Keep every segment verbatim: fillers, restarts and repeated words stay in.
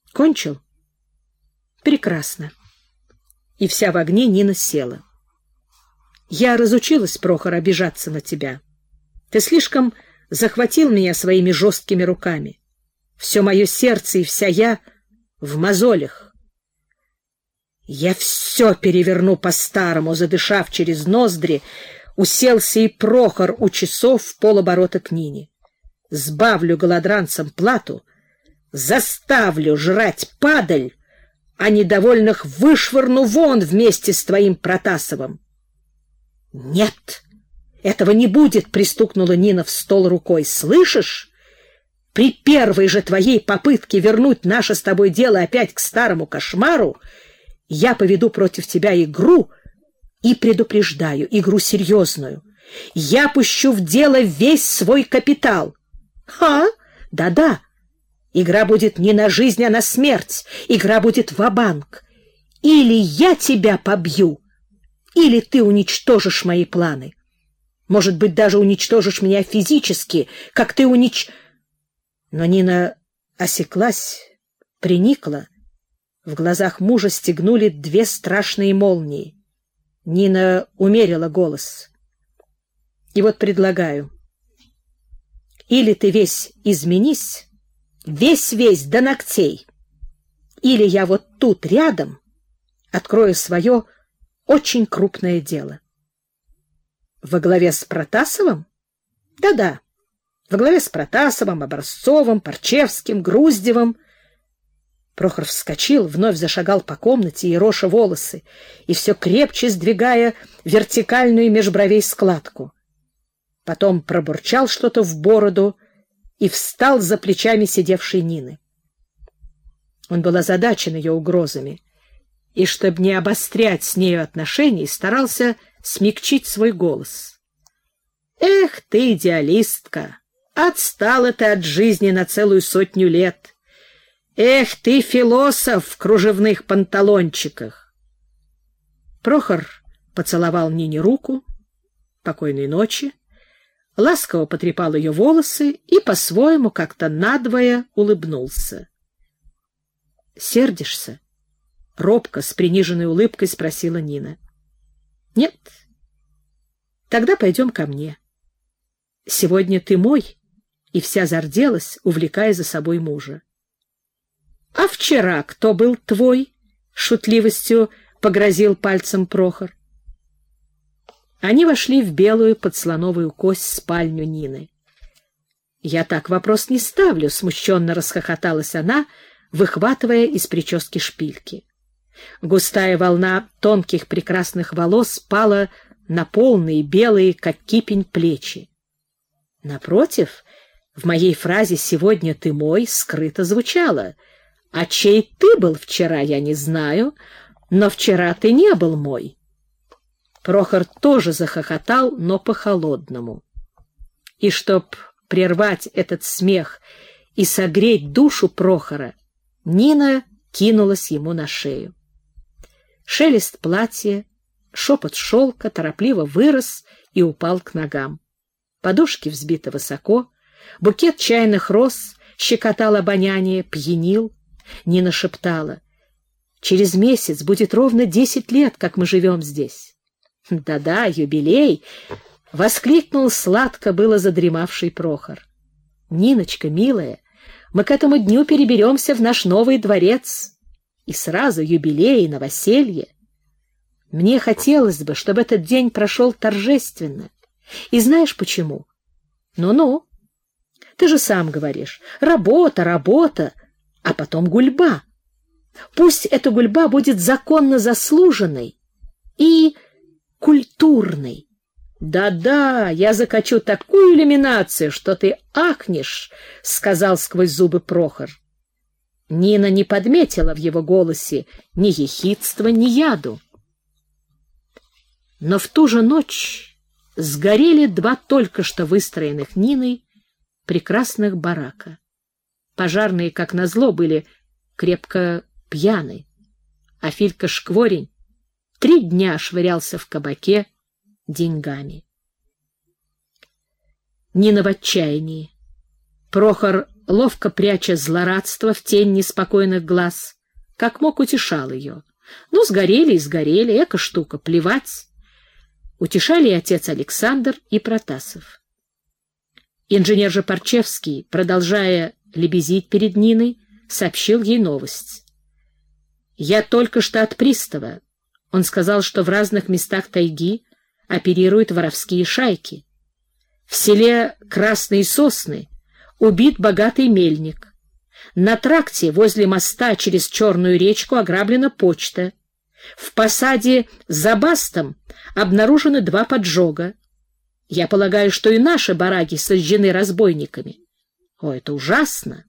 Кончил? Прекрасно. И вся в огне Нина села. Я разучилась, Прохор, обижаться на тебя. Ты слишком захватил меня своими жесткими руками. Все мое сердце и вся я в мозолях. Я все переверну по-старому, задышав через ноздри, уселся и Прохор у часов в полоборота к Нине. Сбавлю голодранцам плату, заставлю жрать падаль, а недовольных вышвырну вон вместе с твоим Протасовым. — Нет, этого не будет, — пристукнула Нина в стол рукой. — Слышишь? При первой же твоей попытке вернуть наше с тобой дело опять к старому кошмару я поведу против тебя игру и предупреждаю, игру серьезную. Я пущу в дело весь свой капитал. Ха? Да-да. Игра будет не на жизнь, а на смерть. Игра будет ва-банк. Или я тебя побью, или ты уничтожишь мои планы. Может быть, даже уничтожишь меня физически, как ты унич... Но Нина осеклась, приникла. В глазах мужа стегнули две страшные молнии. Нина умерила голос. И вот предлагаю. Или ты весь изменись, весь-весь до ногтей, или я вот тут рядом открою свое очень крупное дело. Во главе с Протасовым? Да-да, во главе с Протасовым, Образцовым, Парчевским, Груздевым. Прохор вскочил, вновь зашагал по комнате, ероша волосы, и все крепче сдвигая вертикальную меж бровей складку. Потом пробурчал что-то в бороду и встал за плечами сидевшей Нины. Он был озадачен ее угрозами, и, чтобы не обострять с нею отношений, старался смягчить свой голос. — Эх ты, идеалистка! Отстала ты от жизни на целую сотню лет! Эх ты, философ в кружевных панталончиках! Прохор поцеловал Нине руку. Покойной ночи. Ласково потрепал ее волосы и по-своему как-то надвое улыбнулся. — Сердишься? — робко, с приниженной улыбкой спросила Нина. — Нет. — Тогда пойдем ко мне. Сегодня ты мой, и вся зарделась, увлекая за собой мужа. — А вчера кто был твой? — шутливостью погрозил пальцем Прохор. Они вошли в белую подслоновую кость спальню Нины. — Я так вопрос не ставлю, — смущенно расхохоталась она, выхватывая из прически шпильки. Густая волна тонких прекрасных волос пала на полные, белые, как кипень, плечи. Напротив, в моей фразе «сегодня ты мой» скрыто звучало: «А чей ты был вчера, я не знаю, но вчера ты не был мой». Прохор тоже захохотал, но по-холодному. И чтоб прервать этот смех и согреть душу Прохора, Нина кинулась ему на шею. Шелест платья, шепот шелка торопливо вырос и упал к ногам. Подушки взбиты высоко, букет чайных роз щекотал обоняние, пьянил. Нина шептала: «Через месяц будет ровно десять лет, как мы живем здесь». «Да-да, юбилей!» — воскликнул сладко было задремавший Прохор. «Ниночка, милая, мы к этому дню переберемся в наш новый дворец. И сразу юбилей и новоселье. Мне хотелось бы, чтобы этот день прошел торжественно. И знаешь почему? Ну-ну. Ты же сам говоришь: работа, работа, а потом гульба. Пусть эта гульба будет законно заслуженной и культурной. Да-да, я закачу такую иллюминацию, что ты ахнешь, — сказал сквозь зубы Прохор. Нина не подметила в его голосе ни ехидства, ни яду. Но в ту же ночь сгорели два только что выстроенных Ниной прекрасных барака. Пожарные, как назло, были крепко пьяны, а Филька Шкворень три дня швырялся в кабаке деньгами. Нина в отчаянии. Прохор ловко пряча злорадство в тень неспокойных глаз, как мог утешал ее. Ну, сгорели и сгорели, эка штука, плевать. Утешали и отец Александр, и Протасов. Инженер же Парчевский, продолжая лебезить перед Ниной, сообщил ей новость. «Я только что от пристава. Он сказал, что в разных местах тайги оперируют воровские шайки. В селе Красные Сосны убит богатый мельник. На тракте возле моста через Черную речку ограблена почта. В посаде за Бастом обнаружены два поджога. Я полагаю, что и наши бараки сожжены разбойниками. О, это ужасно!»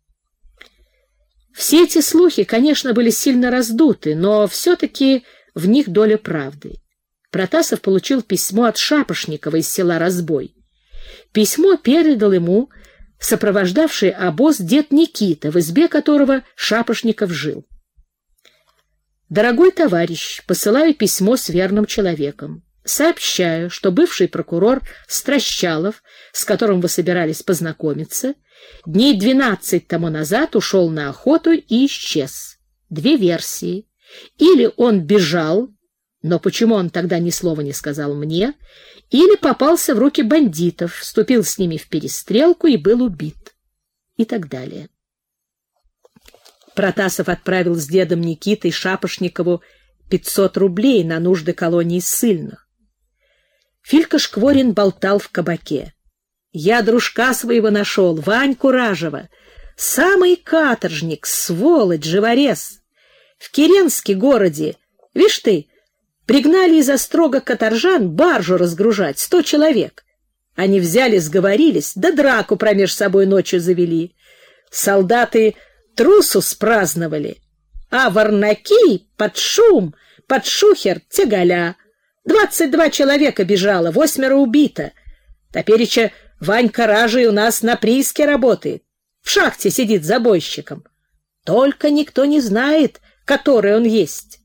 Все эти слухи, конечно, были сильно раздуты, но все-таки в них доля правды. Протасов получил письмо от Шапошникова из села Разбой. Письмо передал ему сопровождавший обоз дед Никита, в избе которого Шапошников жил. «Дорогой товарищ, посылаю письмо с верным человеком. Сообщаю, что бывший прокурор Стращалов, с которым вы собирались познакомиться, дней двенадцать тому назад ушел на охоту и исчез. Две версии. Или он бежал, но почему он тогда ни слова не сказал мне, или попался в руки бандитов, вступил с ними в перестрелку и был убит». И так далее. Протасов отправил с дедом Никитой Шапошникову пятьсот рублей на нужды колонии ссыльных. Филька Шкворин болтал в кабаке. «Я дружка своего нашел, Ваньку Ражева. Самый каторжник, сволочь, живорез. В Киренске городе, вишь ты, пригнали из острога каторжан баржу разгружать, сто человек. Они взяли, сговорились, да драку промеж собой ночью завели. Солдаты трусу спраздновали, а варнаки под шум, под шухер тягаля. Двадцать два человека бежало, восьмеро убито. Топереча Ванька Ражей у нас на прииске работает, в шахте сидит забойщиком. Только никто не знает, который он есть».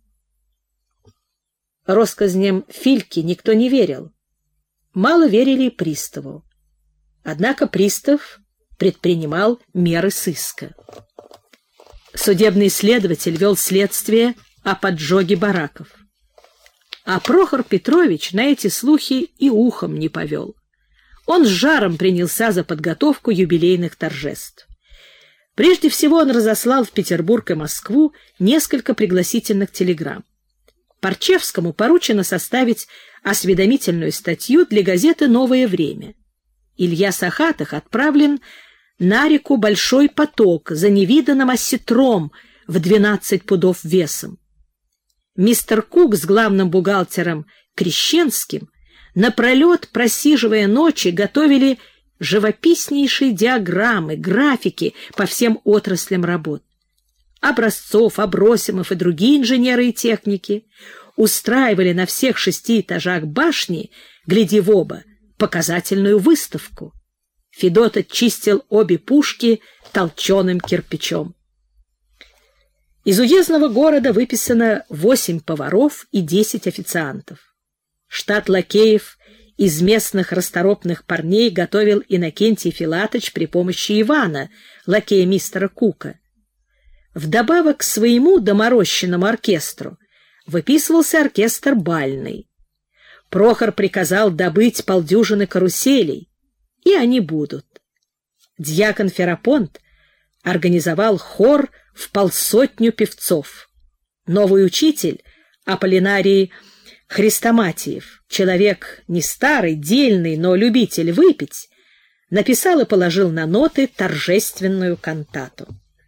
Россказням Фильки никто не верил. Мало верили и приставу. Однако пристав предпринимал меры сыска. Судебный следователь вел следствие о поджоге бараков. А Прохор Петрович на эти слухи и ухом не повел. Он с жаром принялся за подготовку юбилейных торжеств. Прежде всего он разослал в Петербург и Москву несколько пригласительных телеграмм. Парчевскому поручено составить осведомительную статью для газеты «Новое время». Илья Сахатых отправлен на реку Большой поток за невиданным осетром в двенадцать пудов весом. Мистер Кук с главным бухгалтером Крещенским напролет, просиживая ночи, готовили живописнейшие диаграммы, графики по всем отраслям работ. Образцов, Абросимов и другие инженеры и техники устраивали на всех шести этажах башни, гляди в оба, показательную выставку. Федот очистил обе пушки толченым кирпичом. Из уездного города выписано восемь поваров и десять официантов. Штат лакеев из местных расторопных парней готовил Иннокентий Филатыч при помощи Ивана, лакея мистера Кука. Вдобавок к своему доморощенному оркестру выписывался оркестр бальный. Прохор приказал добыть полдюжины каруселей, и они будут. Дьякон Ферапонт организовал хор в полсотню певцов. Новый учитель, Аполлинарий Хрестоматиев, человек не старый, дельный, но любитель выпить, написал и положил на ноты торжественную кантату.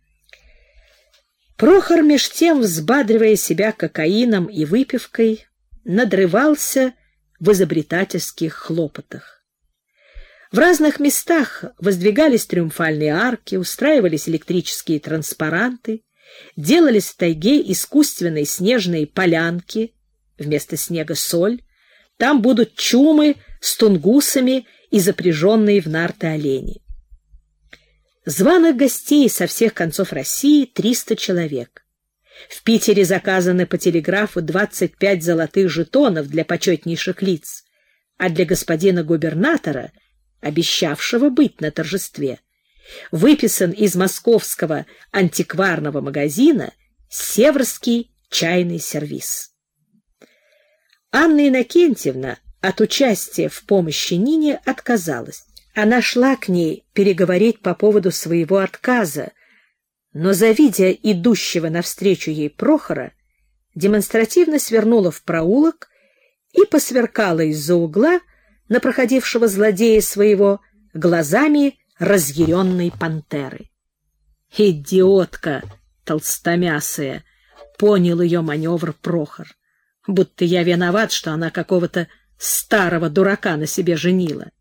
Прохор, меж тем, взбадривая себя кокаином и выпивкой, надрывался в изобретательских хлопотах. В разных местах воздвигались триумфальные арки, устраивались электрические транспаранты, делались в тайге искусственные снежные полянки, вместо снега соль, там будут чумы с тунгусами и запряженные в нарты олени. Званых гостей со всех концов России триста человек. В Питере заказаны по телеграфу двадцать пять золотых жетонов для почетнейших лиц, а для господина губернатора, обещавшего быть на торжестве, выписан из московского антикварного магазина «Северский чайный сервиз». Анна Иннокентьевна от участия в помощи Нине отказалась. Она шла к ней переговорить по поводу своего отказа, но, завидя идущего навстречу ей Прохора, демонстративно свернула в проулок и посверкала из-за угла на проходившего злодея своего глазами разъяренной пантеры. «Идиотка толстомясая!» — понял ее маневр Прохор. «Будто я виноват, что она какого-то старого дурака на себе женила.